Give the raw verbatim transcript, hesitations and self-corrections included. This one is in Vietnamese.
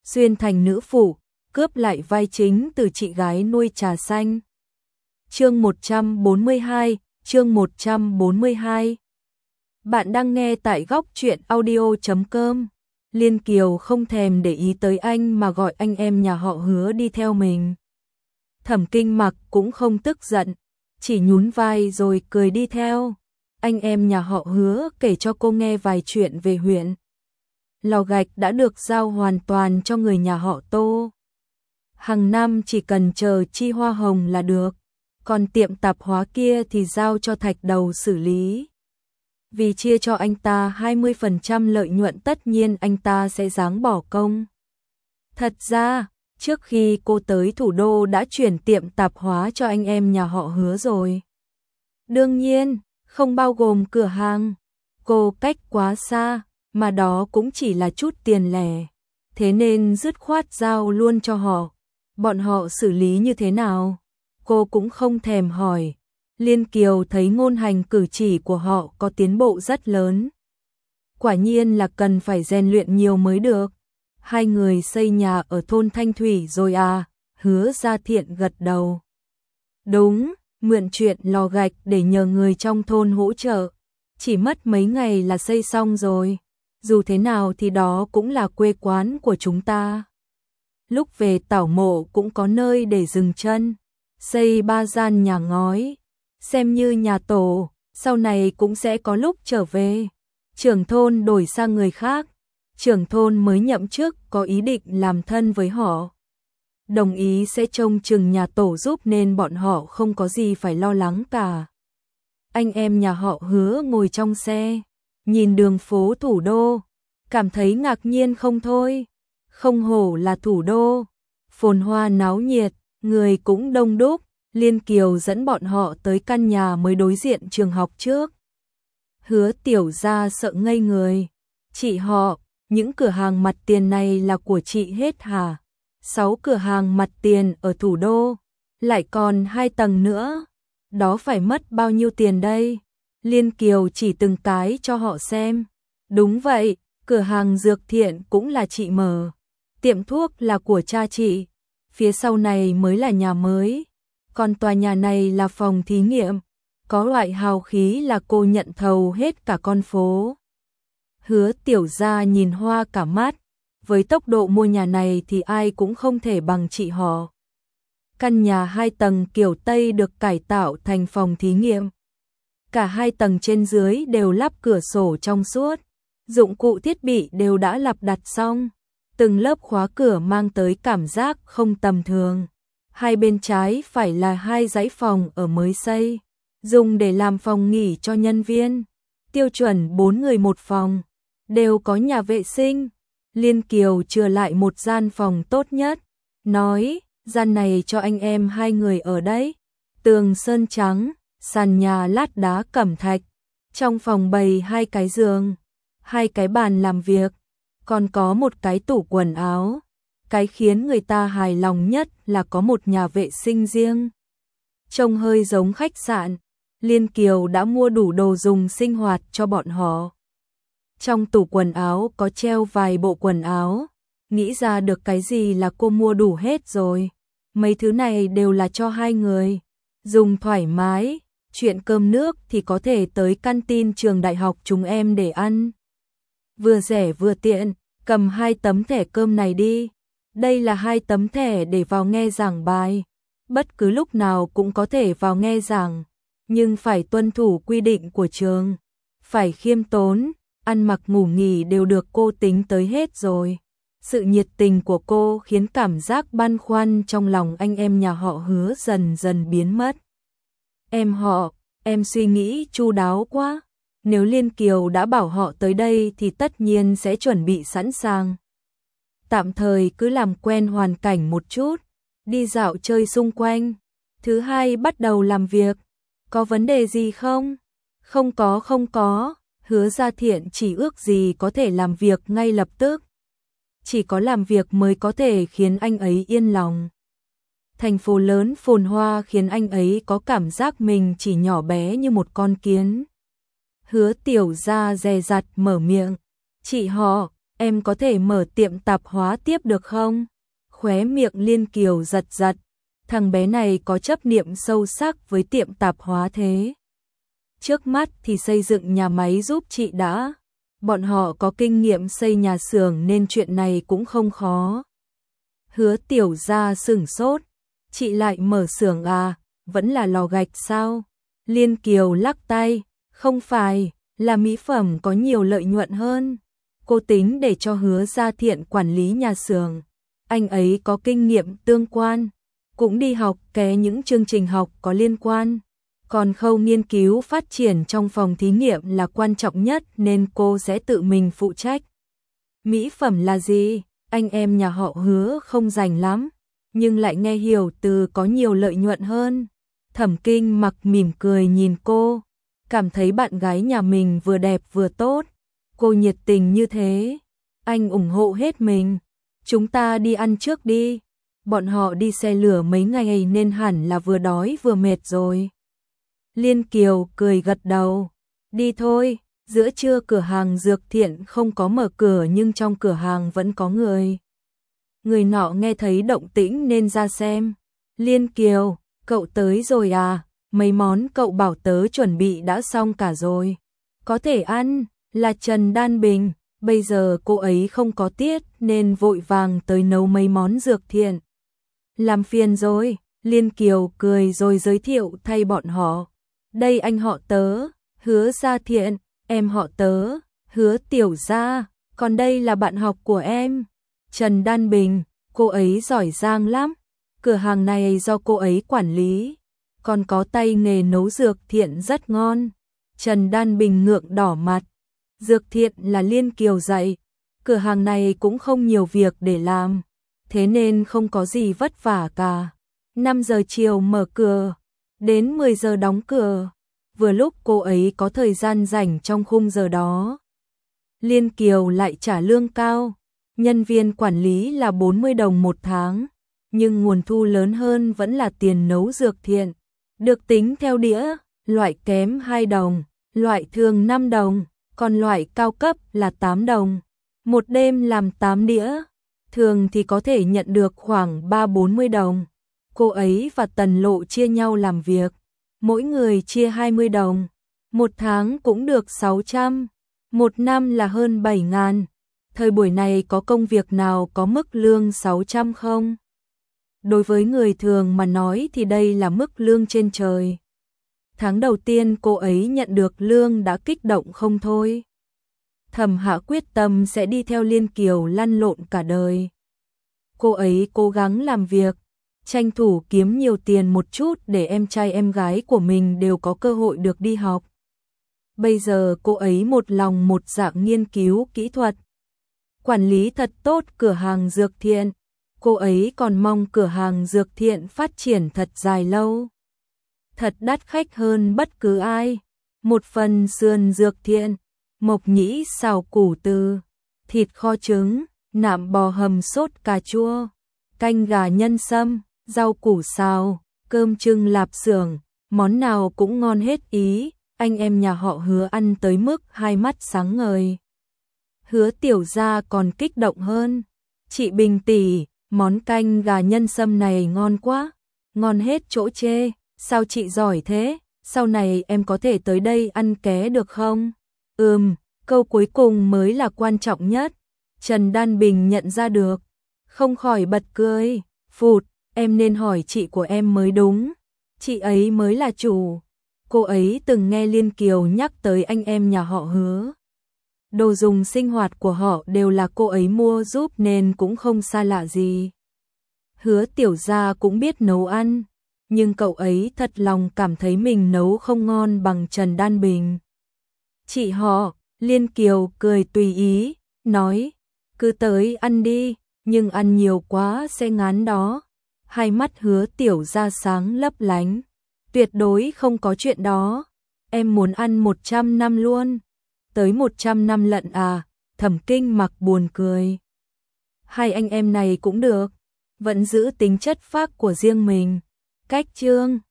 xuyên thành nữ phụ, cướp lại vai chính từ chị gái nuôi trà xanh. Chương một trăm bốn mươi hai, chương một trăm bốn mươi hai. Bạn đang nghe tại góc truyện audio chấm com. Liên Kiều không thèm để ý tới anh mà gọi anh em nhà họ Hứa đi theo mình. Thẩm Kinh Mặc cũng không tức giận, chỉ nhún vai rồi cười đi theo. Anh em nhà họ Hứa kể cho cô nghe vài chuyện về huyện. Lò gạch đã được giao hoàn toàn cho người nhà họ Tô. Hàng năm chỉ cần chờ chi hoa hồng là được, còn tiệm tạp hóa kia thì giao cho Thạch Đầu xử lý. Vì chia cho anh ta hai mươi phần trăm lợi nhuận tất nhiên anh ta sẽ ráng bỏ công. Thật ra, trước khi cô tới thủ đô đã chuyển tiệm tạp hóa cho anh em nhà họ Hứa rồi. Đương nhiên, không bao gồm cửa hàng. Cô cách quá xa, mà đó cũng chỉ là chút tiền lẻ. Thế nên dứt khoát giao luôn cho họ. Bọn họ xử lý như thế nào? Cô cũng không thèm hỏi. Liên Kiều thấy ngôn hành cử chỉ của họ có tiến bộ rất lớn. Quả nhiên là cần phải rèn luyện nhiều mới được. Hai người xây nhà ở thôn Thanh Thủy rồi à? Hứa Gia Thiện gật đầu. Đúng, mượn chuyện lò gạch để nhờ người trong thôn hỗ trợ. Chỉ mất mấy ngày là xây xong rồi. Dù thế nào thì đó cũng là quê quán của chúng ta. Lúc về Tảo Mộ cũng có nơi để dừng chân. Xây ba gian nhà ngói, xem như nhà tổ, sau này cũng sẽ có lúc trở về. Trưởng thôn đổi sang người khác, trưởng thôn mới nhậm chức có ý định làm thân với họ. Đồng ý sẽ trông chừng nhà tổ giúp nên bọn họ không có gì phải lo lắng cả. Anh em nhà họ Hứa ngồi trong xe, nhìn đường phố thủ đô, cảm thấy ngạc nhiên không thôi. Không hổ là thủ đô, phồn hoa náo nhiệt, người cũng đông đúc. Liên Kiều dẫn bọn họ tới căn nhà mới đối diện trường học trước. Hứa Tiểu Gia sợ ngây người. Chị họ, những cửa hàng mặt tiền này là của chị hết hả? Sáu cửa hàng mặt tiền ở thủ đô, lại còn hai tầng nữa. Đó phải mất bao nhiêu tiền đây? Liên Kiều chỉ từng cái cho họ xem. Đúng vậy, cửa hàng Dược Thiện cũng là chị mở. Tiệm thuốc là của cha chị. Phía sau này mới là nhà mới. Còn tòa nhà này là phòng thí nghiệm. Có loại hào khí là cô nhận thầu hết cả con phố. Hứa Tiểu Gia nhìn hoa cả mắt. Với tốc độ mua nhà này thì ai cũng không thể bằng chị họ. Căn nhà hai tầng kiểu Tây được cải tạo thành phòng thí nghiệm. Cả hai tầng trên dưới đều lắp cửa sổ trong suốt. Dụng cụ thiết bị đều đã lắp đặt xong. Từng lớp khóa cửa mang tới cảm giác không tầm thường. Hai bên trái phải là hai dãy phòng ở mới xây, dùng để làm phòng nghỉ cho nhân viên. Tiêu chuẩn bốn người một phòng, đều có nhà vệ sinh. Liên Kiều chừa lại một gian phòng tốt nhất, nói, gian này cho anh em hai người ở đấy. Tường sơn trắng, sàn nhà lát đá cẩm thạch. Trong phòng bày hai cái giường, hai cái bàn làm việc, còn có một cái tủ quần áo. Cái khiến người ta hài lòng nhất là có một nhà vệ sinh riêng. Trông hơi giống khách sạn. Liên Kiều đã mua đủ đồ dùng sinh hoạt cho bọn họ. Trong tủ quần áo có treo vài bộ quần áo. Nghĩ ra được cái gì là cô mua đủ hết rồi. Mấy thứ này đều là cho hai người. Dùng thoải mái. Chuyện cơm nước thì có thể tới canteen trường đại học chúng em để ăn. Vừa rẻ vừa tiện. Cầm hai tấm thẻ cơm này đi. Đây là hai tấm thẻ để vào nghe giảng bài. Bất cứ lúc nào cũng có thể vào nghe giảng. Nhưng phải tuân thủ quy định của trường. Phải khiêm tốn. Ăn mặc ngủ nghỉ đều được cô tính tới hết rồi. Sự nhiệt tình của cô khiến cảm giác băn khoăn trong lòng anh em nhà họ Hứa dần dần biến mất. Em họ, em suy nghĩ chu đáo quá. Nếu Liên Kiều đã bảo họ tới đây thì tất nhiên sẽ chuẩn bị sẵn sàng. Tạm thời cứ làm quen hoàn cảnh một chút, đi dạo chơi xung quanh. Thứ hai bắt đầu làm việc. Có vấn đề gì không? Không có không có, Hứa Gia Thiện chỉ ước gì có thể làm việc ngay lập tức. Chỉ có làm việc mới có thể khiến anh ấy yên lòng. Thành phố lớn phồn hoa khiến anh ấy có cảm giác mình chỉ nhỏ bé như một con kiến. Hứa Tiểu Gia dè dặt mở miệng. Chị họ, em có thể mở tiệm tạp hóa tiếp được không? Khóe miệng Liên Kiều giật giật, thằng bé này có chấp niệm sâu sắc với tiệm tạp hóa thế. Trước mắt thì xây dựng nhà máy giúp chị đã, bọn họ có kinh nghiệm xây nhà xưởng nên chuyện này cũng không khó. Hứa Tiểu Gia sửng sốt, chị lại mở xưởng à, vẫn là lò gạch sao? Liên Kiều lắc tay, không phải, là mỹ phẩm có nhiều lợi nhuận hơn. Cô tính để cho Hứa Gia Thiện quản lý nhà xưởng, anh ấy có kinh nghiệm tương quan, cũng đi học ké những chương trình học có liên quan. Còn khâu nghiên cứu phát triển trong phòng thí nghiệm là quan trọng nhất nên cô sẽ tự mình phụ trách. Mỹ phẩm là gì? Anh em nhà họ Hứa không rành lắm, nhưng lại nghe hiểu từ có nhiều lợi nhuận hơn. Thẩm Kinh Mặc mỉm cười nhìn cô, cảm thấy bạn gái nhà mình vừa đẹp vừa tốt. Cô nhiệt tình như thế, anh ủng hộ hết mình. Chúng ta đi ăn trước đi. Bọn họ đi xe lửa mấy ngày nên hẳn là vừa đói vừa mệt rồi. Liên Kiều cười gật đầu. Đi thôi, giữa trưa cửa hàng Dược Thiện không có mở cửa nhưng trong cửa hàng vẫn có người. Người nọ nghe thấy động tĩnh nên ra xem. Liên Kiều, cậu tới rồi à? Mấy món cậu bảo tớ chuẩn bị đã xong cả rồi. Có thể ăn, là Trần Đan Bình. Bây giờ cô ấy không có tiết nên vội vàng tới nấu mấy món Dược Thiện. Làm phiền rồi, Liên Kiều cười rồi giới thiệu thay bọn họ. Đây anh họ tớ, Hứa Gia Thiện, em họ tớ, Hứa Tiểu Gia, còn đây là bạn học của em, Trần Đan Bình, cô ấy giỏi giang lắm. Cửa hàng này do cô ấy quản lý, còn có tay nghề nấu Dược Thiện rất ngon. Trần Đan Bình ngượng đỏ mặt. Dược Thiện là Liên Kiều dạy, cửa hàng này cũng không nhiều việc để làm, thế nên không có gì vất vả cả. năm giờ chiều mở cửa, đến mười giờ đóng cửa, vừa lúc cô ấy có thời gian rảnh trong khung giờ đó. Liên Kiều lại trả lương cao, nhân viên quản lý là bốn mươi đồng một tháng, nhưng nguồn thu lớn hơn vẫn là tiền nấu Dược Thiện, được tính theo đĩa, loại kém hai đồng, loại thường năm đồng, còn loại cao cấp là tám đồng. Một đêm làm tám đĩa, thường thì có thể nhận được khoảng ba bốn mươi đồng. Cô ấy và Tần Lộ chia nhau làm việc, mỗi người chia hai mươi đồng, một tháng cũng được sáu trăm, một năm là hơn bảy ngàn. Thời buổi này có công việc nào có mức lương sáu trăm không? Đối với người thường mà nói thì đây là mức lương trên trời. Tháng đầu tiên cô ấy nhận được lương đã kích động không thôi. Thẩm Hạ quyết tâm sẽ đi theo Liên Kiều lăn lộn cả đời. Cô ấy cố gắng làm việc, tranh thủ kiếm nhiều tiền một chút để em trai em gái của mình đều có cơ hội được đi học. Bây giờ cô ấy một lòng một dạ nghiên cứu kỹ thuật, quản lý thật tốt cửa hàng Dược Thiện. Cô ấy còn mong cửa hàng Dược Thiện phát triển thật dài lâu, thật đắt khách hơn bất cứ ai. Một phần sườn Dược Thiện, mộc nhĩ xào củ từ, thịt kho trứng, nạm bò hầm sốt cà chua, canh gà nhân sâm, rau củ xào, cơm trưng lạp xưởng, món nào cũng ngon hết ý. Anh em nhà họ Hứa ăn tới mức hai mắt sáng ngời. Hứa Tiểu Gia còn kích động hơn. Chị Bình tỷ, món canh gà nhân sâm này ngon quá, ngon hết chỗ chê. Sao chị giỏi thế? Sau này em có thể tới đây ăn ké được không? Ừm, câu cuối cùng mới là quan trọng nhất. Trần Đan Bình nhận ra được, không khỏi bật cười. Phụt, em nên hỏi chị của em mới đúng. Chị ấy mới là chủ. Cô ấy từng nghe Liên Kiều nhắc tới anh em nhà họ Hứa. Đồ dùng sinh hoạt của họ đều là cô ấy mua giúp nên cũng không xa lạ gì. Hứa Tiểu Gia cũng biết nấu ăn, nhưng cậu ấy thật lòng cảm thấy mình nấu không ngon bằng Trần Đan Bình. Chị họ, Liên Kiều cười tùy ý, nói, cứ tới ăn đi, nhưng ăn nhiều quá sẽ ngán đó. Hai mắt Hứa Tiểu Gia sáng lấp lánh, tuyệt đối không có chuyện đó, em muốn ăn một trăm năm luôn. Tới một trăm năm lận à? Thẩm Kinh Mặc buồn cười. Hai anh em này cũng được, vẫn giữ tính chất phác của riêng mình. Cách chương